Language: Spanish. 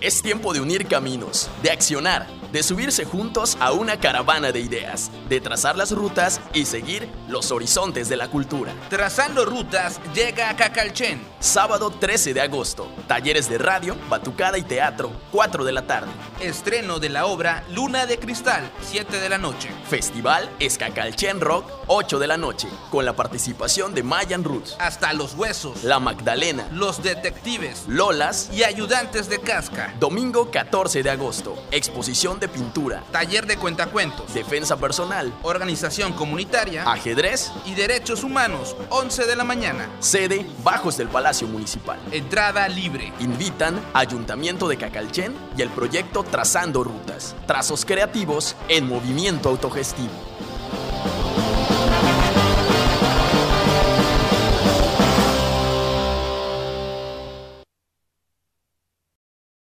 Es tiempo de unir caminos, de accionar, de subirse juntos a una caravana de ideas, de trazar las rutas y seguir los horizontes de la cultura. Trazando Rutas llega a Cacalchen. Sábado 13 de agosto, talleres de radio, batucada y teatro, 4 de la tarde. Estreno de la obra Luna de Cristal, 7 de la noche. Festival Escacalchen Rock, 8 de la noche, con la participación de Mayan Roots, Hasta los Huesos, La Magdalena, Los Detectives Lolas. y Ayudantes de Casca. Domingo 14 de agosto, exposición de pintura, Taller de cuentacuentos, defensa personal, organización comunitaria ajedrez, y derechos humanos, 11 de la mañana. sede Bajos del Palacio Municipal. Entrada libre. Invitan Ayuntamiento de Cacalchen y el proyecto Trazando Rutas, trazos creativos en movimiento autogestivo.